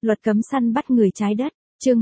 Luật cấm săn bắt người trái đất, chương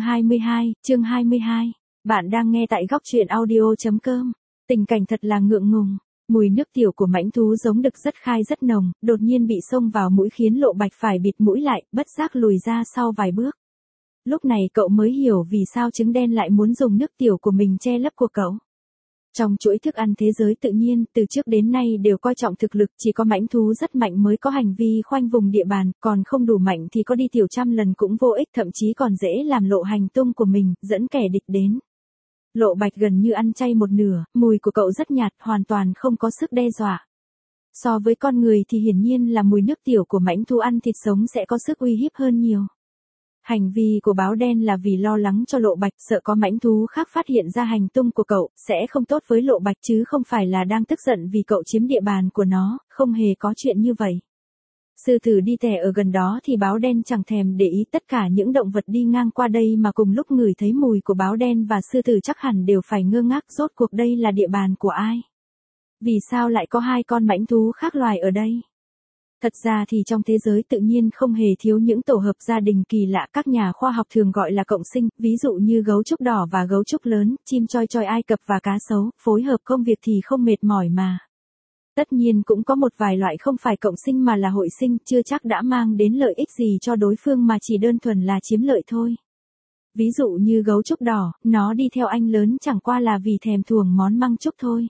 22. Bạn đang nghe tại góc truyện audio.com. Tình cảnh thật là ngượng ngùng. Mùi nước tiểu của mãnh thú giống đực rất khai rất nồng, đột nhiên bị xông vào mũi khiến Lộ Bạch phải bịt mũi lại, bất giác lùi ra sau vài bước. Lúc này cậu mới hiểu vì sao trứng đen lại muốn dùng nước tiểu của mình che lấp của cậu. Trong chuỗi thức ăn thế giới tự nhiên, từ trước đến nay đều coi trọng thực lực, chỉ có mãnh thú rất mạnh mới có hành vi khoanh vùng địa bàn, còn không đủ mạnh thì có đi tiểu trăm lần cũng vô ích, thậm chí còn dễ làm lộ hành tung của mình, dẫn kẻ địch đến. Lộ Bạch gần như ăn chay một nửa, mùi của cậu rất nhạt, hoàn toàn không có sức đe dọa. So với con người thì hiển nhiên là mùi nước tiểu của mãnh thú ăn thịt sống sẽ có sức uy hiếp hơn nhiều. Hành vi của báo đen là vì lo lắng cho Lộ Bạch, sợ có mãnh thú khác phát hiện ra hành tung của cậu, sẽ không tốt với Lộ Bạch chứ không phải là đang tức giận vì cậu chiếm địa bàn của nó, không hề có chuyện như vậy. Sư tử đi tè ở gần đó thì báo đen chẳng thèm để ý, tất cả những động vật đi ngang qua đây mà cùng lúc ngửi thấy mùi của báo đen và sư tử chắc hẳn đều phải ngơ ngác, rốt cuộc đây là địa bàn của ai? Vì sao lại có hai con mãnh thú khác loài ở đây? Thật ra thì trong thế giới tự nhiên không hề thiếu những tổ hợp gia đình kỳ lạ, các nhà khoa học thường gọi là cộng sinh, ví dụ như gấu trúc đỏ và gấu trúc lớn, chim choi choi Ai Cập và cá sấu, phối hợp công việc thì không mệt mỏi mà. Tất nhiên cũng có một vài loại không phải cộng sinh mà là hội sinh, chưa chắc đã mang đến lợi ích gì cho đối phương mà chỉ đơn thuần là chiếm lợi thôi. Ví dụ như gấu trúc đỏ, nó đi theo anh lớn chẳng qua là vì thèm thuồng món măng trúc thôi.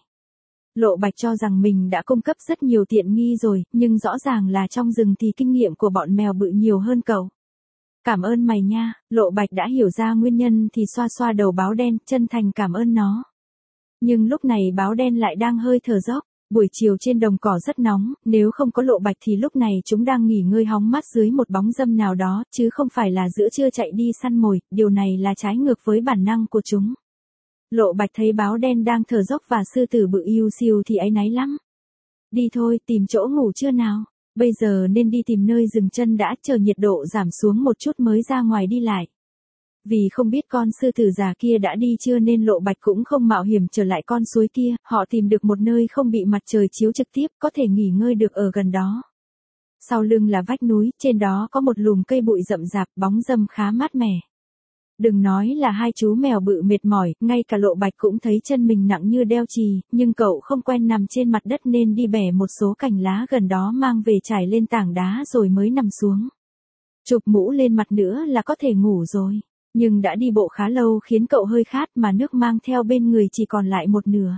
Lộ Bạch cho rằng mình đã cung cấp rất nhiều tiện nghi rồi, nhưng rõ ràng là trong rừng thì kinh nghiệm của bọn mèo bự nhiều hơn cậu. Cảm ơn mày nha, Lộ Bạch đã hiểu ra nguyên nhân thì xoa xoa đầu báo đen, chân thành cảm ơn nó. Nhưng lúc này báo đen lại đang hơi thở dốc, buổi chiều trên đồng cỏ rất nóng, nếu không có Lộ Bạch thì lúc này chúng đang nghỉ ngơi hóng mát dưới một bóng râm nào đó, chứ không phải là giữa trưa chạy đi săn mồi, điều này là trái ngược với bản năng của chúng. Lộ Bạch thấy báo đen đang thở dốc và sư tử bự iu xiu thì áy náy lắm. Đi thôi, tìm chỗ ngủ chưa nào? Bây giờ nên đi tìm nơi dừng chân đã, chờ nhiệt độ giảm xuống một chút mới ra ngoài đi lại. Vì không biết con sư tử già kia đã đi chưa nên Lộ Bạch cũng không mạo hiểm trở lại con suối kia, họ tìm được một nơi không bị mặt trời chiếu trực tiếp, có thể nghỉ ngơi được ở gần đó. Sau lưng là vách núi, trên đó có một lùm cây bụi rậm rạp, bóng râm khá mát mẻ. Đừng nói là hai chú mèo bự mệt mỏi, ngay cả Lộ Bạch cũng thấy chân mình nặng như đeo chì, nhưng cậu không quen nằm trên mặt đất nên đi bẻ một số cành lá gần đó mang về trải lên tảng đá rồi mới nằm xuống. Chụp mũ lên mặt nữa là có thể ngủ rồi, nhưng đã đi bộ khá lâu khiến cậu hơi khát mà nước mang theo bên người chỉ còn lại một nửa.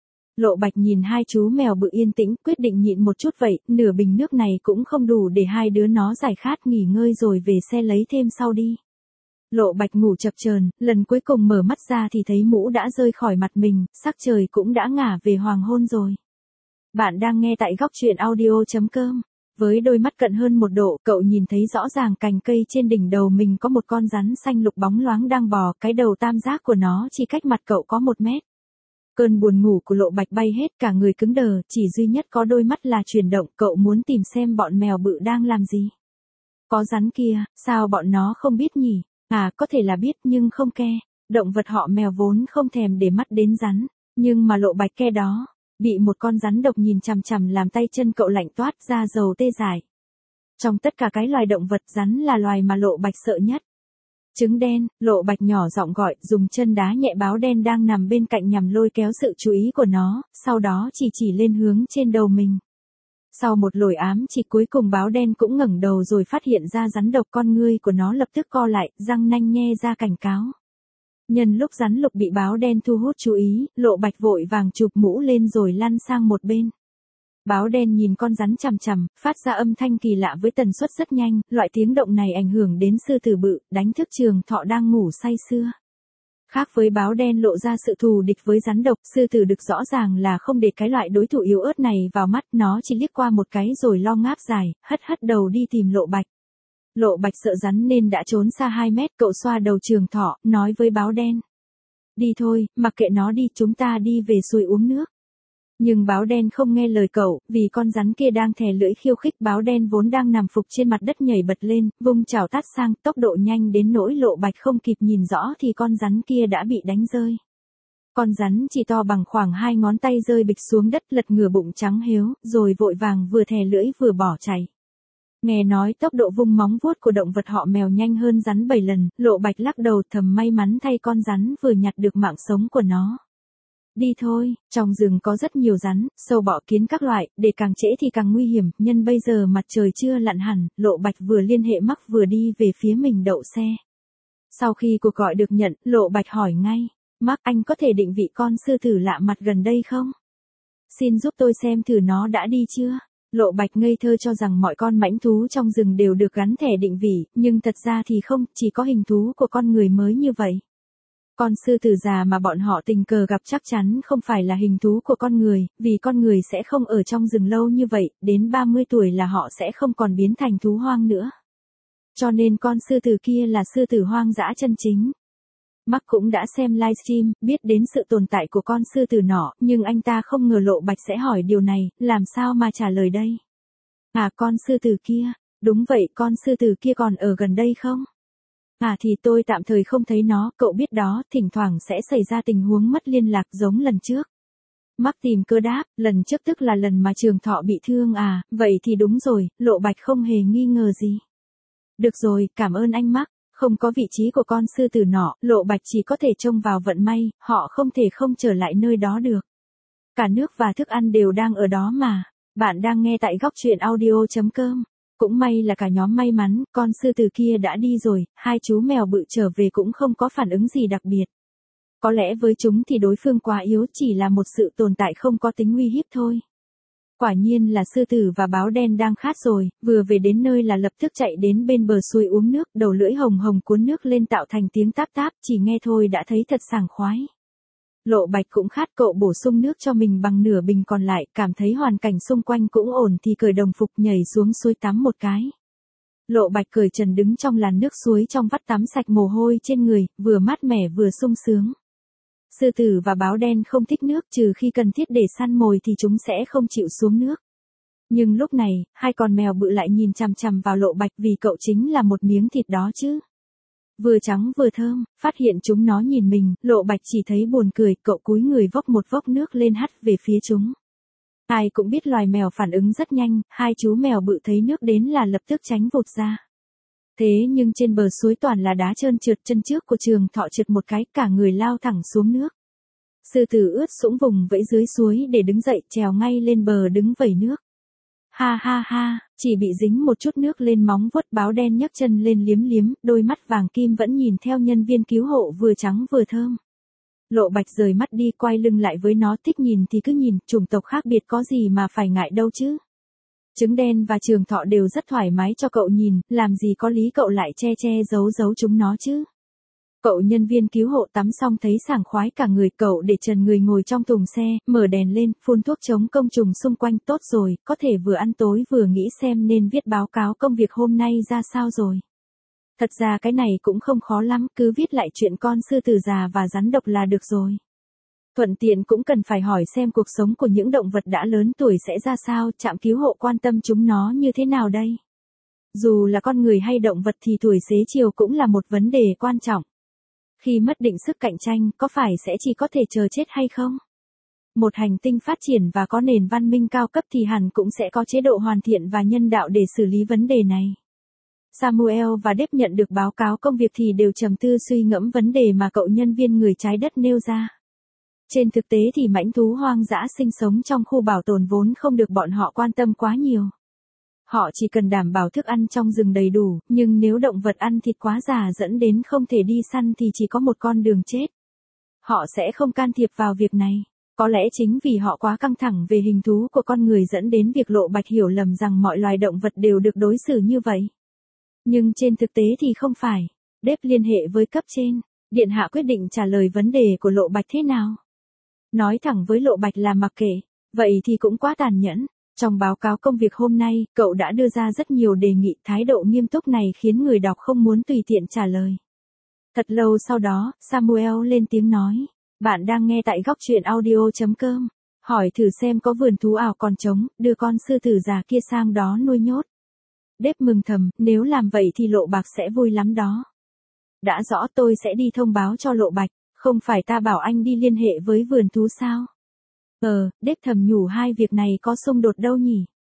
Lộ Bạch nhìn hai chú mèo bự yên tĩnh, quyết định nhịn một chút vậy, nửa bình nước này cũng không đủ để hai đứa nó giải khát, nghỉ ngơi rồi về xe lấy thêm sau đi. Lộ Bạch ngủ chập chờn, lần cuối cùng mở mắt ra thì thấy mũ đã rơi khỏi mặt mình, sắc trời cũng đã ngả về hoàng hôn rồi. Bạn đang nghe tại góc truyện audio.com. Với đôi mắt cận hơn 1 độ, cậu nhìn thấy rõ ràng cành cây trên đỉnh đầu mình có một con rắn xanh lục bóng loáng đang bò, cái đầu tam giác của nó chỉ cách mặt cậu có 1 mét. Cơn buồn ngủ của Lộ Bạch bay hết, cả người cứng đờ, chỉ duy nhất có đôi mắt là chuyển động, cậu muốn tìm xem bọn mèo bự đang làm gì. Có rắn kia, sao bọn nó không biết nhỉ? À, có thể là biết nhưng không ke, động vật họ mèo vốn không thèm để mắt đến rắn, nhưng mà Lộ Bạch ke đó, bị một con rắn độc nhìn chằm chằm làm tay chân cậu lạnh toát ra dầu tê dại. Trong tất cả cái loài động vật, rắn là loài mà Lộ Bạch sợ nhất. Trứng đen, Lộ Bạch nhỏ giọng gọi, dùng chân đá nhẹ báo đen đang nằm bên cạnh nhằm lôi kéo sự chú ý của nó, sau đó chỉ lên hướng trên đầu mình. Sau một lồi ám chỉ cuối cùng báo đen cũng ngẩng đầu rồi phát hiện ra rắn độc, con ngươi của nó lập tức co lại, răng nanh nhe ra cảnh cáo. Nhân lúc rắn lục bị báo đen thu hút chú ý, Lộ Bạch vội vàng chụp mũ lên rồi lăn sang một bên. Báo đen nhìn con rắn chằm chằm, phát ra âm thanh kỳ lạ với tần suất rất nhanh, loại tiếng động này ảnh hưởng đến sư tử bự, đánh thức Trường Thọ đang ngủ say sưa. Khác với báo đen lộ ra sự thù địch với rắn độc, sư tử đực rõ ràng là không để cái loại đối thủ yếu ớt này vào mắt, nó chỉ liếc qua một cái rồi lo ngáp dài, hất đầu đi tìm Lộ Bạch. Lộ Bạch sợ rắn nên đã trốn xa 2 mét, cậu xoa đầu Trường Thọ, nói với báo đen. Đi thôi, mặc kệ nó đi, chúng ta đi về suối uống nước. Nhưng báo đen không nghe lời cậu, vì con rắn kia đang thè lưỡi khiêu khích. Báo đen vốn đang nằm phục trên mặt đất nhảy bật lên, vung chảo tát sang, tốc độ nhanh đến nỗi Lộ Bạch không kịp nhìn rõ thì con rắn kia đã bị đánh rơi. Con rắn chỉ to bằng khoảng 2 ngón tay rơi bịch xuống đất, lật ngửa bụng trắng hếu, rồi vội vàng vừa thè lưỡi vừa bỏ chạy. Nghe nói tốc độ vung móng vuốt của động vật họ mèo nhanh hơn rắn 7 lần, Lộ Bạch lắc đầu thầm may mắn thay con rắn vừa nhặt được mạng sống của nó. Đi thôi, trong rừng có rất nhiều rắn, sâu bọ kiến các loại, để càng trễ thì càng nguy hiểm, nhân bây giờ mặt trời chưa lặn hẳn, Lộ Bạch vừa liên hệ Mark vừa đi về phía mình đậu xe. Sau khi cuộc gọi được nhận, Lộ Bạch hỏi ngay, Mark, anh có thể định vị con sư tử lạ mặt gần đây không? Xin giúp tôi xem thử nó đã đi chưa? Lộ Bạch ngây thơ cho rằng mọi con mãnh thú trong rừng đều được gắn thẻ định vị, nhưng thật ra thì không, chỉ có hình thú của con người mới như vậy. Con sư tử già mà bọn họ tình cờ gặp chắc chắn không phải là hình thú của con người, vì con người sẽ không ở trong rừng lâu như vậy, đến 30 tuổi là họ sẽ không còn biến thành thú hoang nữa. Cho nên con sư tử kia là sư tử hoang dã chân chính. Mark cũng đã xem livestream, biết đến sự tồn tại của con sư tử nọ, nhưng anh ta không ngờ Lộ Bạch sẽ hỏi điều này, làm sao mà trả lời đây? À, con sư tử kia, đúng vậy, con sư tử kia còn ở gần đây không? À thì tôi tạm thời không thấy nó, cậu biết đó, thỉnh thoảng sẽ xảy ra tình huống mất liên lạc giống lần trước. Mark tìm cơ đáp, lần trước tức là lần mà Trường Thọ bị thương à, vậy thì đúng rồi, Lộ Bạch không hề nghi ngờ gì. Được rồi, cảm ơn anh Mark. Không có vị trí của con sư tử nọ, Lộ Bạch chỉ có thể trông vào vận may, họ không thể không trở lại nơi đó được. Cả nước và thức ăn đều đang ở đó mà. Bạn đang nghe tại góc truyện audio.com. Cũng may là cả nhóm may mắn, con sư tử kia đã đi rồi, hai chú mèo bự trở về cũng không có phản ứng gì đặc biệt. Có lẽ với chúng thì đối phương quá yếu, chỉ là một sự tồn tại không có tính uy hiếp thôi. Quả nhiên là sư tử và báo đen đang khát rồi, vừa về đến nơi là lập tức chạy đến bên bờ suối uống nước, đầu lưỡi hồng hồng cuốn nước lên tạo thành tiếng táp táp, chỉ nghe thôi đã thấy thật sảng khoái. Lộ Bạch cũng khát, cậu bổ sung nước cho mình bằng nửa bình còn lại, cảm thấy hoàn cảnh xung quanh cũng ổn thì cởi đồng phục nhảy xuống suối tắm một cái. Lộ Bạch cởi trần đứng trong làn nước suối trong vắt tắm sạch mồ hôi trên người, vừa mát mẻ vừa sung sướng. Sư tử và báo đen không thích nước, trừ khi cần thiết để săn mồi thì chúng sẽ không chịu xuống nước. Nhưng lúc này, hai con mèo bự lại nhìn chằm chằm vào Lộ Bạch vì cậu chính là một miếng thịt đó chứ. Vừa trắng vừa thơm, phát hiện chúng nó nhìn mình, Lộ Bạch chỉ thấy buồn cười, cậu cúi người vốc một vốc nước lên hắt về phía chúng. Ai cũng biết loài mèo phản ứng rất nhanh, hai chú mèo bự thấy nước đến là lập tức tránh vụt ra. Thế nhưng trên bờ suối toàn là đá trơn trượt, chân trước của Trường Thọ trượt một cái, cả người lao thẳng xuống nước. Sư tử ướt sũng vùng vẫy dưới suối để đứng dậy, trèo ngay lên bờ đứng vẩy nước. Ha ha ha, chỉ bị dính một chút nước lên móng vuốt, báo đen nhấc chân lên liếm liếm, đôi mắt vàng kim vẫn nhìn theo nhân viên cứu hộ vừa trắng vừa thơm. Lộ Bạch rời mắt đi, quay lưng lại với nó, thích nhìn thì cứ nhìn, chủng tộc khác biệt có gì mà phải ngại đâu chứ. Trứng đen và Trường Thọ đều rất thoải mái cho cậu nhìn, làm gì có lý cậu lại che giấu chúng nó chứ. Cậu nhân viên cứu hộ tắm xong thấy sảng khoái cả người, cậu để trần người ngồi trong thùng xe, mở đèn lên, phun thuốc chống côn trùng xung quanh, tốt rồi, có thể vừa ăn tối vừa nghĩ xem nên viết báo cáo công việc hôm nay ra sao rồi. Thật ra cái này cũng không khó lắm, cứ viết lại chuyện con sư tử già và rắn độc là được rồi. Thuận tiện cũng cần phải hỏi xem cuộc sống của những động vật đã lớn tuổi sẽ ra sao, trạm cứu hộ quan tâm chúng nó như thế nào đây. Dù là con người hay động vật thì tuổi xế chiều cũng là một vấn đề quan trọng. Khi mất định sức cạnh tranh, có phải sẽ chỉ có thể chờ chết hay không? Một hành tinh phát triển và có nền văn minh cao cấp thì hẳn cũng sẽ có chế độ hoàn thiện và nhân đạo để xử lý vấn đề này. Samuel và Dave nhận được báo cáo công việc thì đều trầm tư suy ngẫm vấn đề mà cậu nhân viên người trái đất nêu ra. Trên thực tế thì mãnh thú hoang dã sinh sống trong khu bảo tồn vốn không được bọn họ quan tâm quá nhiều. Họ chỉ cần đảm bảo thức ăn trong rừng đầy đủ, nhưng nếu động vật ăn thịt quá già dẫn đến không thể đi săn thì chỉ có một con đường chết. Họ sẽ không can thiệp vào việc này. Có lẽ chính vì họ quá căng thẳng về hình thú của con người dẫn đến việc Lộ Bạch hiểu lầm rằng mọi loài động vật đều được đối xử như vậy. Nhưng trên thực tế thì không phải. Dave liên hệ với cấp trên. Điện hạ quyết định trả lời vấn đề của Lộ Bạch thế nào. Nói thẳng với Lộ Bạch là mặc kệ. Vậy thì cũng quá tàn nhẫn. Trong báo cáo công việc hôm nay, cậu đã đưa ra rất nhiều đề nghị, thái độ nghiêm túc này khiến người đọc không muốn tùy tiện trả lời. Thật lâu sau đó, Samuel lên tiếng nói. Bạn đang nghe tại góc truyện audio.com. Hỏi thử xem có vườn thú ảo còn trống, đưa con sư tử già kia sang đó nuôi nhốt. Dave mừng thầm, nếu làm vậy thì Lộ Bạch sẽ vui lắm đó. Đã rõ, tôi sẽ đi thông báo cho Lộ Bạch, không phải ta bảo anh đi liên hệ với vườn thú sao? Dave thầm nhủ, hai việc này có xung đột đâu nhỉ?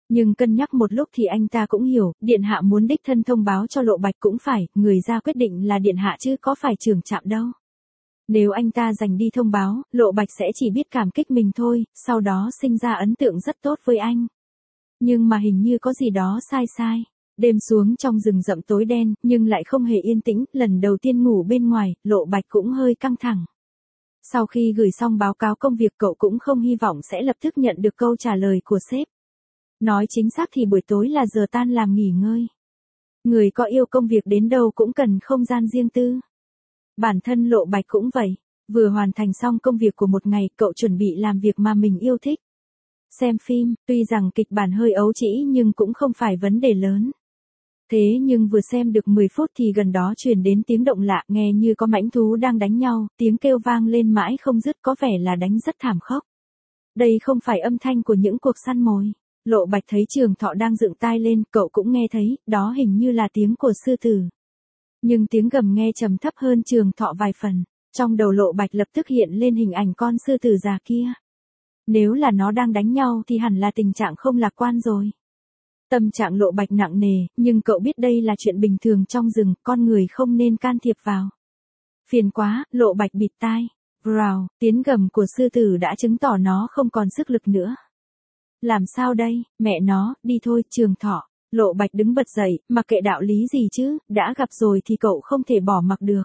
Nhưng cân nhắc một lúc thì anh ta cũng hiểu, điện hạ muốn đích thân thông báo cho Lộ Bạch cũng phải, người ra quyết định là điện hạ chứ có phải trưởng trạm đâu. Nếu anh ta dành đi thông báo, Lộ Bạch sẽ chỉ biết cảm kích mình thôi, sau đó sinh ra ấn tượng rất tốt với anh. Nhưng mà hình như có gì đó sai sai. Đêm xuống trong rừng rậm tối đen, nhưng lại không hề yên tĩnh, lần đầu tiên ngủ bên ngoài, Lộ Bạch cũng hơi căng thẳng. Sau khi gửi xong báo cáo công việc cậu cũng không hy vọng sẽ lập tức nhận được câu trả lời của sếp. Nói chính xác thì buổi tối là giờ tan làm nghỉ ngơi. Người có yêu công việc đến đâu cũng cần không gian riêng tư. Bản thân Lộ Bạch cũng vậy. Vừa hoàn thành xong công việc của một ngày, cậu chuẩn bị làm việc mà mình yêu thích. Xem phim, tuy rằng kịch bản hơi ấu trĩ nhưng cũng không phải vấn đề lớn. Thế nhưng vừa xem được 10 phút thì gần đó truyền đến tiếng động lạ, nghe như có mãnh thú đang đánh nhau, tiếng kêu vang lên mãi không dứt, có vẻ là đánh rất thảm khốc. Đây không phải âm thanh của những cuộc săn mồi. Lộ Bạch thấy Trường Thọ đang dựng tai lên, cậu cũng nghe thấy, đó hình như là tiếng của sư tử. Nhưng tiếng gầm nghe trầm thấp hơn Trường Thọ vài phần. Trong đầu Lộ Bạch lập tức hiện lên hình ảnh con sư tử già kia. Nếu là nó đang đánh nhau thì hẳn là tình trạng không lạc quan rồi. Tâm trạng Lộ Bạch nặng nề, nhưng cậu biết đây là chuyện bình thường trong rừng, con người không nên can thiệp vào. Phiền quá, Lộ Bạch bịt tai. Rào, tiếng gầm của sư tử đã chứng tỏ nó không còn sức lực nữa. Làm sao đây, mẹ nó, đi thôi, Trường Thọ. Lộ Bạch đứng bật dậy, mặc kệ đạo lý gì chứ, đã gặp rồi thì cậu không thể bỏ mặc được.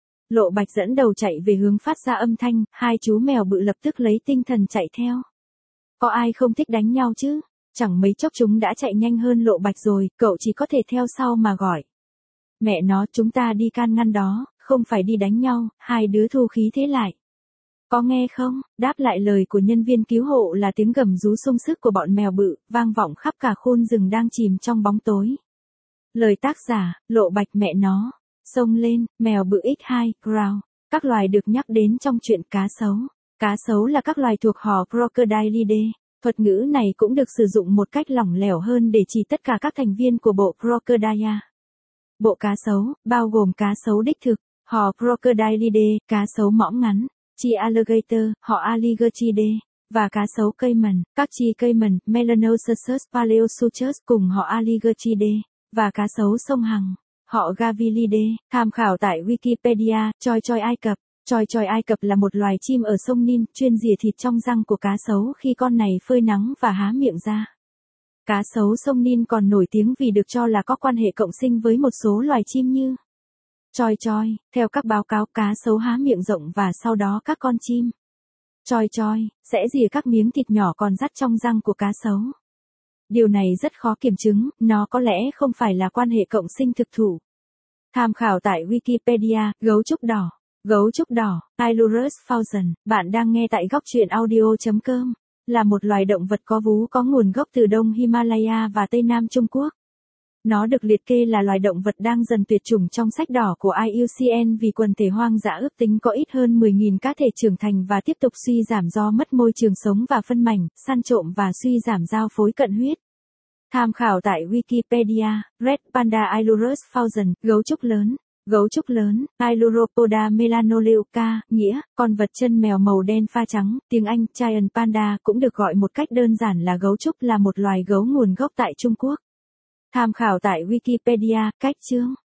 Lộ Bạch dẫn đầu chạy về hướng phát ra âm thanh, hai chú mèo bự lập tức lấy tinh thần chạy theo. Có ai không thích đánh nhau chứ? Chẳng mấy chốc chúng đã chạy nhanh hơn Lộ Bạch rồi, cậu chỉ có thể theo sau mà gọi. Mẹ nó, chúng ta đi can ngăn đó, không phải đi đánh nhau, hai đứa thu khí thế lại. Có nghe không? Đáp lại lời của nhân viên cứu hộ là tiếng gầm rú sung sức của bọn mèo bự, vang vọng khắp cả khôn rừng đang chìm trong bóng tối. Lời tác giả, Lộ Bạch mẹ nó. Xông lên, mèo bự X2, growl. Các loài được nhắc đến trong chuyện cá sấu. Cá sấu là các loài thuộc họ Crocodilidae. Thuật ngữ này cũng được sử dụng một cách lỏng lẻo hơn để chỉ tất cả các thành viên của bộ Crocodile. Bộ cá sấu, bao gồm cá sấu đích thực, họ Crocodilidae, cá sấu mõm ngắn, chi alligator, họ Alligatoridae, và cá sấu Cayman, các chi Cayman, Melanosuchus paleosuchus cùng họ Alligatoridae, và cá sấu sông Hằng, họ Gavilidae. Tham khảo tại Wikipedia, choi choi Ai Cập. Choi choi Ai Cập là một loài chim ở sông Nin, chuyên rỉa thịt trong răng của cá sấu khi con này phơi nắng và há miệng ra. Cá sấu sông Nin còn nổi tiếng vì được cho là có quan hệ cộng sinh với một số loài chim như choi choi. Theo các báo cáo, cá sấu há miệng rộng và sau đó các con chim choi choi sẽ rỉa các miếng thịt nhỏ còn dắt trong răng của cá sấu. Điều này rất khó kiểm chứng, nó có lẽ không phải là quan hệ cộng sinh thực thụ. Tham khảo tại Wikipedia, gấu trúc đỏ. Gấu trúc đỏ, Pylurus fausen, bạn đang nghe tại góc truyện audio.com, là một loài động vật có vú có nguồn gốc từ Đông Himalaya và Tây Nam Trung Quốc. Nó được liệt kê là loài động vật đang dần tuyệt chủng trong sách đỏ của IUCN vì quần thể hoang dã ước tính có ít hơn 10.000 cá thể trưởng thành và tiếp tục suy giảm do mất môi trường sống và phân mảnh, săn trộm và suy giảm giao phối cận huyết. Tham khảo tại Wikipedia, Red Panda Pylurus fausen, gấu trúc lớn. Gấu trúc lớn, Ailuropoda melanoleuca, nghĩa, con vật chân mèo màu đen pha trắng, tiếng Anh, Giant Panda, cũng được gọi một cách đơn giản là gấu trúc, là một loài gấu nguồn gốc tại Trung Quốc. Tham khảo tại Wikipedia, cách chương.